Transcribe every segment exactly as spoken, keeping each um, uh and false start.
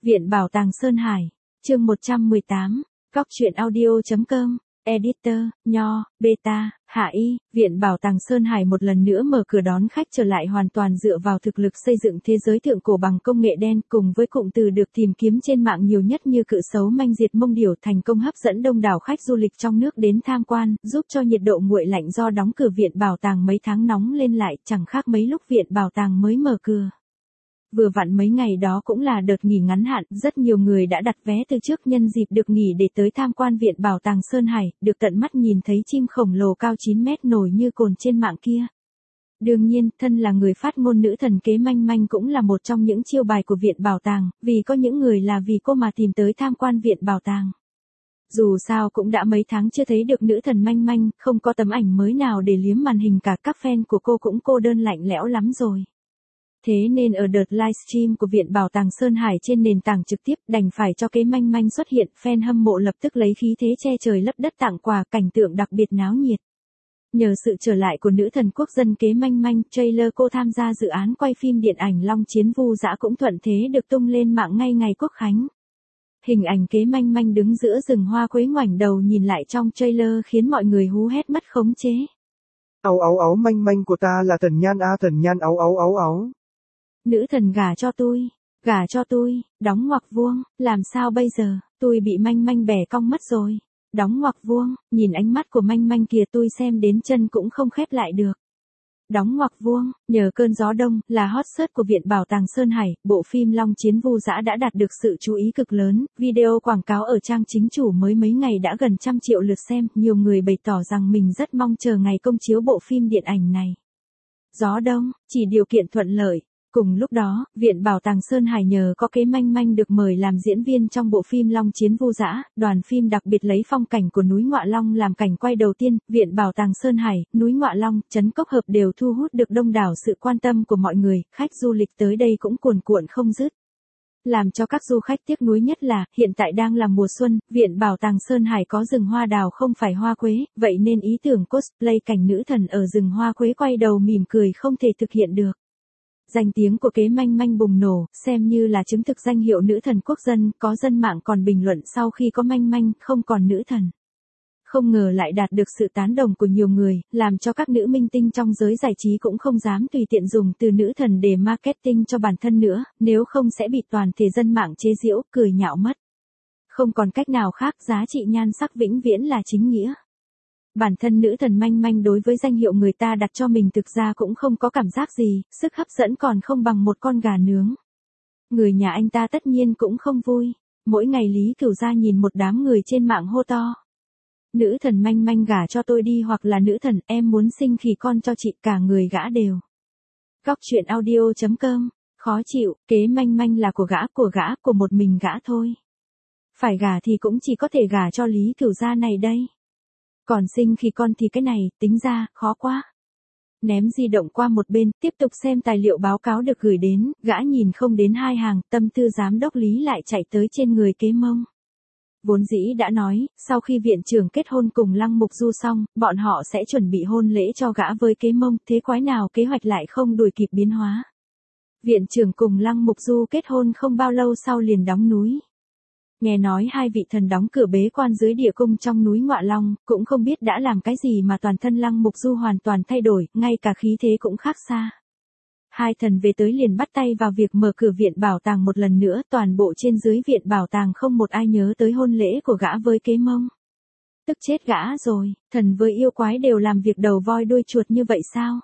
Viện Bảo tàng Sơn Hải, chương một trăm mười tám, Góc truyện audio.com, Editor, Nho, Beta, Hạ Y, Viện Bảo tàng Sơn Hải một lần nữa mở cửa đón khách trở lại hoàn toàn dựa vào thực lực xây dựng thế giới thượng cổ bằng công nghệ đen cùng với cụm từ được tìm kiếm trên mạng nhiều nhất như cự xấu manh diệt mông điểu thành công hấp dẫn đông đảo khách du lịch trong nước đến tham quan, giúp cho nhiệt độ nguội lạnh do đóng cửa Viện Bảo tàng mấy tháng nóng lên lại, chẳng khác mấy lúc Viện Bảo tàng mới mở cửa. Vừa vặn mấy ngày đó cũng là đợt nghỉ ngắn hạn, rất nhiều người đã đặt vé từ trước nhân dịp được nghỉ để tới tham quan Viện Bảo tàng Sơn Hải, được tận mắt nhìn thấy chim khổng lồ cao chín mét nổi như cồn trên mạng kia. Đương nhiên, thân là người phát ngôn nữ thần Kế Manh Manh cũng là một trong những chiêu bài của Viện Bảo tàng, vì có những người là vì cô mà tìm tới tham quan Viện Bảo tàng. Dù sao cũng đã mấy tháng chưa thấy được nữ thần Manh Manh, không có tấm ảnh mới nào để liếm màn hình, cả các fan của cô cũng cô đơn lạnh lẽo lắm rồi. Thế nên ở đợt livestream của Viện Bảo tàng Sơn Hải trên nền tảng trực tiếp đành phải cho Kế Manh Manh xuất hiện, fan hâm mộ lập tức lấy khí thế che trời lấp đất tặng quà, cảnh tượng đặc biệt náo nhiệt. Nhờ sự trở lại của nữ thần quốc dân Kế Manh Manh, trailer cô tham gia dự án quay phim điện ảnh Long Chiến Vu Dã cũng thuận thế được tung lên mạng ngay ngày Quốc khánh. Hình ảnh Kế Manh Manh đứng giữa rừng hoa quế ngoảnh đầu nhìn lại trong trailer khiến mọi người hú hét mất khống chế. Áo áo áo Manh Manh của ta là Tần Nhan a Tần Nhan áo áo áo áo. Nữ thần gả cho tôi, gả cho tôi, đóng ngoặc vuông, làm sao bây giờ, tôi bị Manh Manh bẻ cong mất rồi. Đóng ngoặc vuông, nhìn ánh mắt của Manh Manh kìa, tôi xem đến chân cũng không khép lại được. Đóng ngoặc vuông, nhờ cơn gió đông, là hot search của Viện Bảo tàng Sơn Hải, bộ phim Long Chiến Vu Dã đã đạt được sự chú ý cực lớn, video quảng cáo ở trang chính chủ mới mấy ngày đã gần trăm triệu lượt xem, nhiều người bày tỏ rằng mình rất mong chờ ngày công chiếu bộ phim điện ảnh này. Gió đông, chỉ điều kiện thuận lợi. Cùng lúc đó, Viện Bảo tàng Sơn Hải nhờ có Kế Manh Manh được mời làm diễn viên trong bộ phim Long Chiến Vu Dã, đoàn phim đặc biệt lấy phong cảnh của núi Ngọa Long làm cảnh quay đầu tiên, Viện Bảo tàng Sơn Hải, núi Ngọa Long, trấn Cốc Hợp đều thu hút được đông đảo sự quan tâm của mọi người, khách du lịch tới đây cũng cuồn cuộn không dứt. Làm cho các du khách tiếc nuối nhất là, hiện tại đang là mùa xuân, Viện Bảo tàng Sơn Hải có rừng hoa đào không phải hoa quế, vậy nên ý tưởng cosplay cảnh nữ thần ở rừng hoa quế quay đầu mỉm cười không thể thực hiện được. Danh tiếng của Kế Manh Manh bùng nổ, xem như là chứng thực danh hiệu nữ thần quốc dân, có dân mạng còn bình luận sau khi có Manh Manh, không còn nữ thần. Không ngờ lại đạt được sự tán đồng của nhiều người, làm cho các nữ minh tinh trong giới giải trí cũng không dám tùy tiện dùng từ nữ thần để marketing cho bản thân nữa, nếu không sẽ bị toàn thể dân mạng chế giễu, cười nhạo mất. Không còn cách nào khác, giá trị nhan sắc vĩnh viễn là chính nghĩa. Bản thân nữ thần Manh Manh đối với danh hiệu người ta đặt cho mình thực ra cũng không có cảm giác gì, sức hấp dẫn còn không bằng một con gà nướng. Người nhà anh ta tất nhiên cũng không vui, mỗi ngày Lý Cửu Gia nhìn một đám người trên mạng hô to. Nữ thần Manh Manh gả cho tôi đi, hoặc là nữ thần em muốn sinh khỉ con cho chị, cả người gã đều. Góc truyện audio.com, khó chịu, Kế Manh Manh là của gã, của gã, của một mình gã thôi. Phải gả thì cũng chỉ có thể gả cho Lý Cửu Gia này đây. Còn sinh khi con thì cái này, tính ra, khó quá. Ném di động qua một bên, tiếp tục xem tài liệu báo cáo được gửi đến, gã nhìn không đến hai hàng, tâm tư giám đốc Lý lại chạy tới trên người Kế Mông. Vốn dĩ đã nói, sau khi viện trưởng kết hôn cùng Lăng Mục Du xong, bọn họ sẽ chuẩn bị hôn lễ cho gã với Kế Mông, thế quái nào kế hoạch lại không đuổi kịp biến hóa. Viện trưởng cùng Lăng Mục Du kết hôn không bao lâu sau liền đóng núi. Nghe nói hai vị thần đóng cửa bế quan dưới địa cung trong núi Ngọa Long, cũng không biết đã làm cái gì mà toàn thân Lăng Mục Du hoàn toàn thay đổi, ngay cả khí thế cũng khác xa. Hai thần về tới liền bắt tay vào việc mở cửa Viện Bảo tàng một lần nữa, toàn bộ trên dưới Viện Bảo tàng không một ai nhớ tới hôn lễ của gã với Kế Mông. Tức chết gã rồi, thần với yêu quái đều làm việc đầu voi đuôi chuột như vậy sao?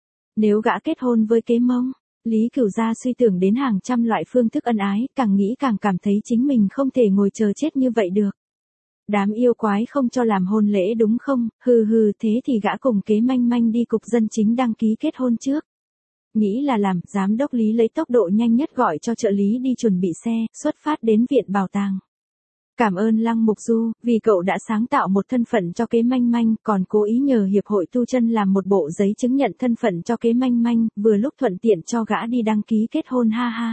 Nếu gã kết hôn với Kế Mông, Lý Cửu Gia suy tưởng đến hàng trăm loại phương thức ân ái, càng nghĩ càng cảm thấy chính mình không thể ngồi chờ chết như vậy được. Đám yêu quái không cho làm hôn lễ đúng không, hừ hừ, thế thì gã cùng Kế Manh Manh đi cục dân chính đăng ký kết hôn trước. Nghĩ là làm, giám đốc Lý lấy tốc độ nhanh nhất gọi cho trợ lý đi chuẩn bị xe, xuất phát đến Viện Bảo tàng. Cảm ơn Lăng Mục Du, vì cậu đã sáng tạo một thân phận cho Kế Manh Manh, còn cố ý nhờ Hiệp hội Tu chân làm một bộ giấy chứng nhận thân phận cho Kế Manh Manh, vừa lúc thuận tiện cho gã đi đăng ký kết hôn ha ha.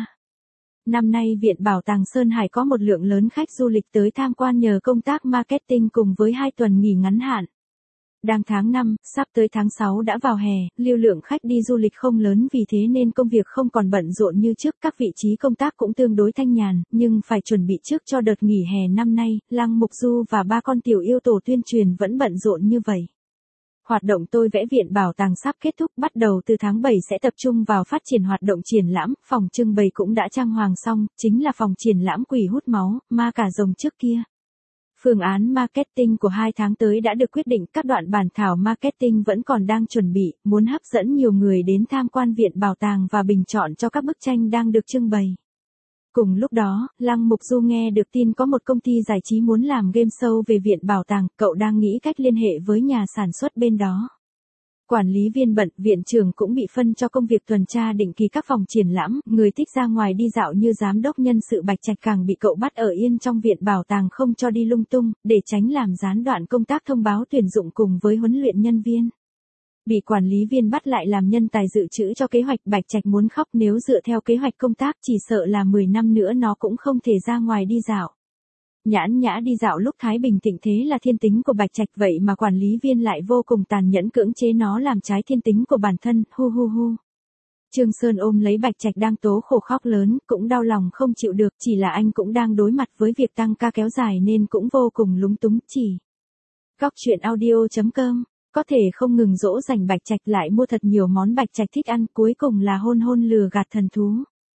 Năm nay Viện Bảo tàng Sơn Hải có một lượng lớn khách du lịch tới tham quan nhờ công tác marketing cùng với hai tuần nghỉ ngắn hạn. Đang tháng năm, sắp tới tháng sáu đã vào hè, lưu lượng khách đi du lịch không lớn vì thế nên công việc không còn bận rộn như trước, các vị trí công tác cũng tương đối thanh nhàn, nhưng phải chuẩn bị trước cho đợt nghỉ hè năm nay, Lăng Mục Du và ba con tiểu yêu tổ tuyên truyền vẫn bận rộn như vậy. Hoạt động tôi vẽ viện bảo tàng sắp kết thúc, bắt đầu từ tháng bảy sẽ tập trung vào phát triển hoạt động triển lãm, phòng trưng bày cũng đã trang hoàng xong, chính là phòng triển lãm quỷ hút máu, ma cả rồng trước kia. Phương án marketing của hai tháng tới đã được quyết định, các đoạn bản thảo marketing vẫn còn đang chuẩn bị, muốn hấp dẫn nhiều người đến tham quan viện bảo tàng và bình chọn cho các bức tranh đang được trưng bày. Cùng lúc đó, Lăng Mục Du nghe được tin có một công ty giải trí muốn làm game show về viện bảo tàng, cậu đang nghĩ cách liên hệ với nhà sản xuất bên đó. Quản lý viên bận, viện trưởng cũng bị phân cho công việc tuần tra định kỳ các phòng triển lãm, người thích ra ngoài đi dạo như giám đốc nhân sự Bạch Trạch càng bị cậu bắt ở yên trong viện bảo tàng không cho đi lung tung, để tránh làm gián đoạn công tác thông báo tuyển dụng cùng với huấn luyện nhân viên. Bị quản lý viên bắt lại làm nhân tài dự trữ cho kế hoạch, Bạch Trạch muốn khóc, nếu dựa theo kế hoạch công tác chỉ sợ là mười năm nữa nó cũng không thể ra ngoài đi dạo. Nhãn nhã đi dạo lúc Thái Bình thịnh thế là thiên tính của Bạch Trạch, vậy mà quản lý viên lại vô cùng tàn nhẫn cưỡng chế nó làm trái thiên tính của bản thân, hu hu hu. Trương Sơn ôm lấy Bạch Trạch đang tố khổ khóc lớn, cũng đau lòng không chịu được, chỉ là anh cũng đang đối mặt với việc tăng ca kéo dài nên cũng vô cùng lúng túng, chỉ. Góc truyện audio chấm com, có thể không ngừng dỗ dành Bạch Trạch lại mua thật nhiều món Bạch Trạch thích ăn, cuối cùng là hôn hôn lừa gạt thần thú.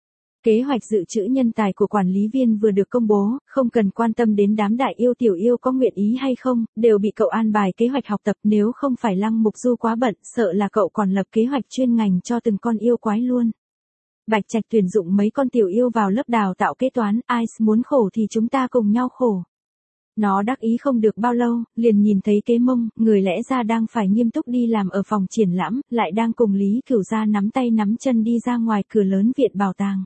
Kế hoạch dự trữ nhân tài của quản lý viên vừa được công bố, không cần quan tâm đến đám đại yêu tiểu yêu có nguyện ý hay không, đều bị cậu an bài kế hoạch học tập, nếu không phải Lăng Mục Du quá bận, sợ là cậu còn lập kế hoạch chuyên ngành cho từng con yêu quái luôn. Bạch Trạch tuyển dụng mấy con tiểu yêu vào lớp đào tạo kế toán, ai muốn khổ thì chúng ta cùng nhau khổ. Nó đắc ý không được bao lâu, liền nhìn thấy Kế Mông, người lẽ ra đang phải nghiêm túc đi làm ở phòng triển lãm, lại đang cùng Lý Cửu Gia nắm tay nắm chân đi ra ngoài cửa lớn viện bảo tàng.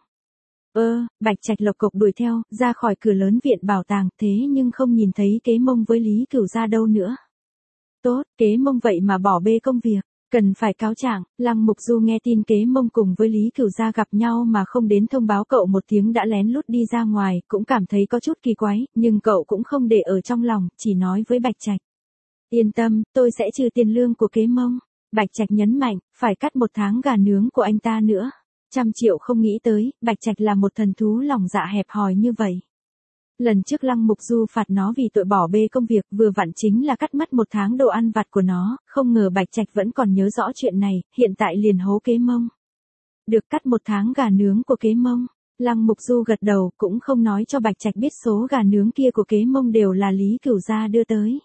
Ơ, Bạch Trạch lộc cộc đuổi theo, ra khỏi cửa lớn viện bảo tàng, thế nhưng không nhìn thấy Kế Mông với Lý Cửu Gia đâu nữa. Tốt, Kế Mông vậy mà bỏ bê công việc, cần phải cáo trạng. Lăng Mục Du nghe tin Kế Mông cùng với Lý Cửu Gia gặp nhau mà không đến thông báo cậu một tiếng đã lén lút đi ra ngoài, cũng cảm thấy có chút kỳ quái, nhưng cậu cũng không để ở trong lòng, chỉ nói với Bạch Trạch. Yên tâm, tôi sẽ trừ tiền lương của Kế Mông. Bạch Trạch nhấn mạnh, phải cắt một tháng gà nướng của anh ta nữa. Trăm triệu không nghĩ tới, Bạch Trạch là một thần thú lòng dạ hẹp hòi như vậy. Lần trước Lăng Mục Du phạt nó vì tội bỏ bê công việc, vừa vặn chính là cắt mất một tháng đồ ăn vặt của nó, không ngờ Bạch Trạch vẫn còn nhớ rõ chuyện này, hiện tại liền hố Kế Mông. Được cắt một tháng gà nướng của Kế Mông. Lăng Mục Du gật đầu, cũng không nói cho Bạch Trạch biết số gà nướng kia của Kế Mông đều là Lý Cửu Gia đưa tới.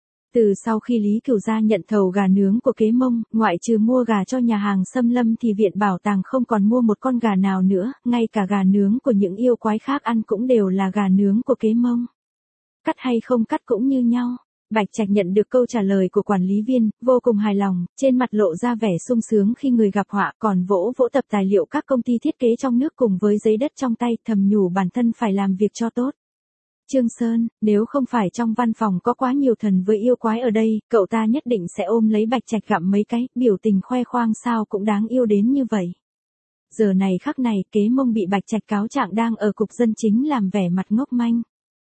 Từ sau khi Lý Cửu Gia nhận thầu gà nướng của Kế Mông, ngoại trừ mua gà cho nhà hàng Xâm Lâm thì viện bảo tàng không còn mua một con gà nào nữa, ngay cả gà nướng của những yêu quái khác ăn cũng đều là gà nướng của Kế Mông. Cắt hay không cắt cũng như nhau. Bạch Trạch nhận được câu trả lời của quản lý viên, vô cùng hài lòng, trên mặt lộ ra vẻ sung sướng khi người gặp họa, còn vỗ vỗ tập tài liệu các công ty thiết kế trong nước cùng với giấy đất trong tay, thầm nhủ bản thân phải làm việc cho tốt. Trương Sơn, nếu không phải trong văn phòng có quá nhiều thần với yêu quái ở đây, cậu ta nhất định sẽ ôm lấy Bạch Trạch gặm mấy cái, biểu tình khoe khoang sao cũng đáng yêu đến như vậy. Giờ này khắc này, Kế Mông bị Bạch Trạch cáo trạng đang ở cục dân chính làm vẻ mặt ngốc manh.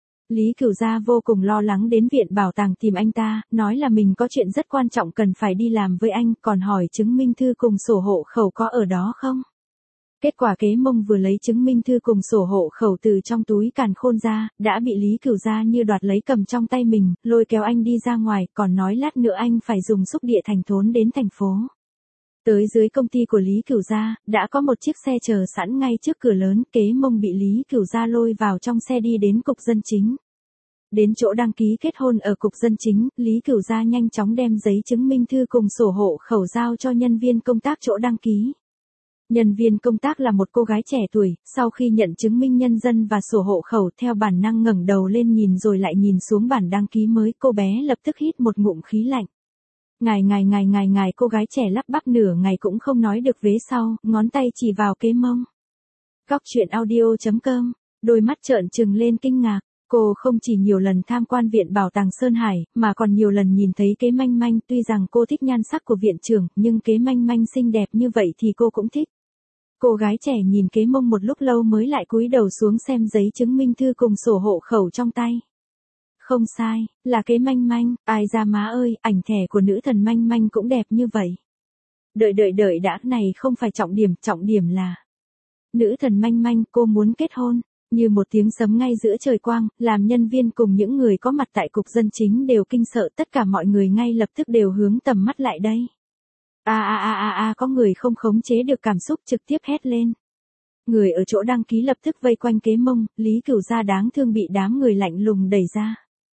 Lý Cửu Gia vô cùng lo lắng đến viện bảo tàng tìm anh ta, nói là mình có chuyện rất quan trọng cần phải đi làm với anh, còn hỏi chứng minh thư cùng sổ hộ khẩu có ở đó không. Kết quả Kế Mông vừa lấy chứng minh thư cùng sổ hộ khẩu từ trong túi càn khôn ra, đã bị Lý Cửu Gia như đoạt lấy cầm trong tay mình, lôi kéo anh đi ra ngoài, còn nói lát nữa anh phải dùng xúc địa thành thốn đến thành phố. Tới dưới công ty của Lý Cửu Gia, đã có một chiếc xe chờ sẵn ngay trước cửa lớn, Kế Mông bị Lý Cửu Gia lôi vào trong xe đi đến cục dân chính. Đến chỗ đăng ký kết hôn ở cục dân chính, Lý Cửu Gia nhanh chóng đem giấy chứng minh thư cùng sổ hộ khẩu giao cho nhân viên công tác chỗ đăng ký. Nhân viên công tác là một cô gái trẻ tuổi, sau khi nhận chứng minh nhân dân và sổ hộ khẩu theo bản năng ngẩng đầu lên nhìn rồi lại nhìn xuống bản đăng ký mới, cô bé lập tức hít một ngụm khí lạnh. Ngài ngài ngài ngài ngài cô gái trẻ lắp bắp nửa ngày cũng không nói được vế sau, ngón tay chỉ vào Kế Mông. Góc truyện audio chấm com, đôi mắt trợn trừng lên kinh ngạc. Cô không chỉ nhiều lần tham quan viện bảo tàng Sơn Hải, mà còn nhiều lần nhìn thấy Kế Manh Manh, tuy rằng cô thích nhan sắc của viện trưởng, nhưng Kế Manh Manh xinh đẹp như vậy thì cô cũng thích. Cô gái trẻ nhìn Kế Mông một lúc lâu mới lại cúi đầu xuống xem giấy chứng minh thư cùng sổ hộ khẩu trong tay. Không sai, là kế Manh Manh, ai ra má ơi, ảnh thẻ của nữ thần Manh Manh cũng đẹp như vậy. Đợi đợi đợi đã, này không phải trọng điểm, trọng điểm là nữ thần Manh Manh, cô muốn kết hôn. Như một tiếng sấm ngay giữa trời quang, làm nhân viên cùng những người có mặt tại cục dân chính đều kinh sợ, tất cả mọi người ngay lập tức đều hướng tầm mắt lại đây. A a a a a, có người không khống chế được cảm xúc trực tiếp hét lên. Người ở chỗ đăng ký lập tức vây quanh kế Mông, Lý Cửu Gia đáng thương bị đám người lạnh lùng đẩy ra.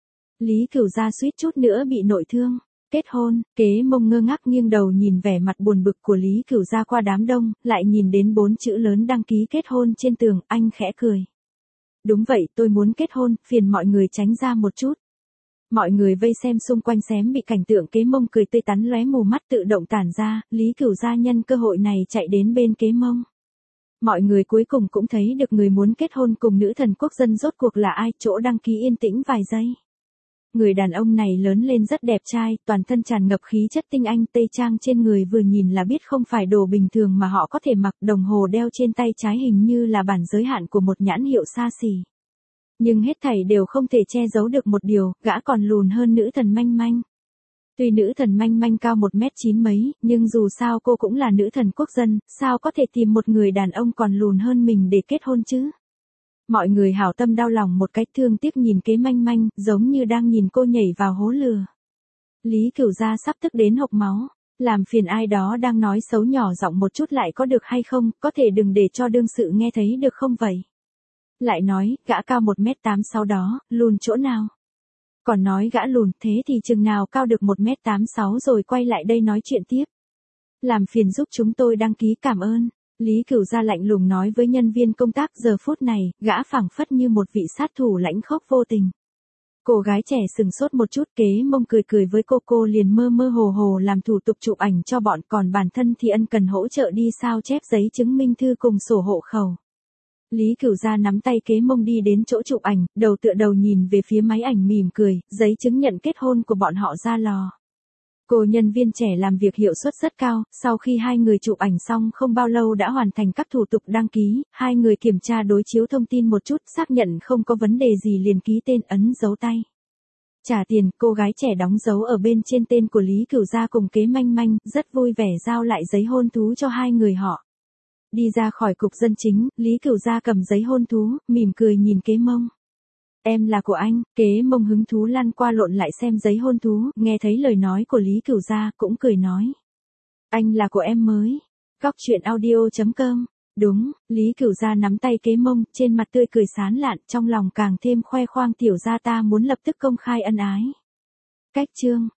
Lý Cửu Gia suýt chút nữa bị nội thương. Kết hôn, kế Mông ngơ ngác nghiêng đầu nhìn vẻ mặt buồn bực của Lý Cửu Gia qua đám đông, lại nhìn đến bốn chữ lớn đăng ký kết hôn trên tường, anh khẽ cười. Đúng vậy, tôi muốn kết hôn, phiền mọi người tránh ra một chút. Mọi người vây xem xung quanh xém bị cảnh tượng kế Mông cười tươi tắn lóe mù mắt tự động tản ra, Lý Cửu Gia nhân cơ hội này chạy đến bên kế Mông. Mọi người cuối cùng cũng thấy được người muốn kết hôn cùng nữ thần quốc dân rốt cuộc là ai, chỗ đăng ký yên tĩnh vài giây. Người đàn ông này lớn lên rất đẹp trai, toàn thân tràn ngập khí chất tinh anh, tây trang trên người vừa nhìn là biết không phải đồ bình thường mà họ có thể mặc, đồng hồ đeo trên tay trái hình như là bản giới hạn của một nhãn hiệu xa xỉ. Nhưng hết thảy đều không thể che giấu được một điều, gã còn lùn hơn nữ thần Manh Manh. Tuy nữ thần Manh Manh cao một mét chín mấy, nhưng dù sao cô cũng là nữ thần quốc dân, sao có thể tìm một người đàn ông còn lùn hơn mình để kết hôn chứ? Mọi người hảo tâm đau lòng một cái, thương tiếc nhìn kế Manh Manh, giống như đang nhìn cô nhảy vào hố lừa. Lý Cửu Gia sắp tức đến hộc máu, làm phiền ai đó đang nói xấu nhỏ giọng một chút lại có được hay không, có thể đừng để cho đương sự nghe thấy được không vậy? Lại nói, gã cao một mét tám sáu đó, lùn chỗ nào? Còn nói gã lùn, thế thì chừng nào cao được một mét tám sáu rồi quay lại đây nói chuyện tiếp. Làm phiền giúp chúng tôi đăng ký, cảm ơn. Lý Cửu Gia lạnh lùng nói với nhân viên công tác, giờ phút này, gã phảng phất như một vị sát thủ lãnh khốc vô tình. Cô gái trẻ sừng sốt một chút, kế Mông cười cười với cô, cô liền mơ mơ hồ hồ làm thủ tục chụp ảnh cho bọn, còn bản thân thì ân cần hỗ trợ đi sao chép giấy chứng minh thư cùng sổ hộ khẩu. Lý Cửu Gia nắm tay kế Mông đi đến chỗ chụp ảnh, đầu tựa đầu nhìn về phía máy ảnh mỉm cười, giấy chứng nhận kết hôn của bọn họ ra lò. Cô nhân viên trẻ làm việc hiệu suất rất cao, sau khi hai người chụp ảnh xong không bao lâu đã hoàn thành các thủ tục đăng ký, hai người kiểm tra đối chiếu thông tin một chút, xác nhận không có vấn đề gì liền ký tên, ấn dấu tay. Trả tiền, cô gái trẻ đóng dấu ở bên trên tên của Lý Cửu Gia cùng kế Manh Manh, rất vui vẻ giao lại giấy hôn thú cho hai người họ. Đi ra khỏi cục dân chính, Lý Cửu Gia cầm giấy hôn thú, mỉm cười nhìn kế Mông. Em là của anh, kế Mông hứng thú lăn qua lộn lại xem giấy hôn thú, nghe thấy lời nói của Lý Cửu Gia, cũng cười nói. Anh là của em mới. Góc truyện audio chấm com. Đúng, Lý Cửu Gia nắm tay kế Mông, trên mặt tươi cười sán lạn, trong lòng càng thêm khoe khoang tiểu gia ta muốn lập tức công khai ân ái. Cách chương.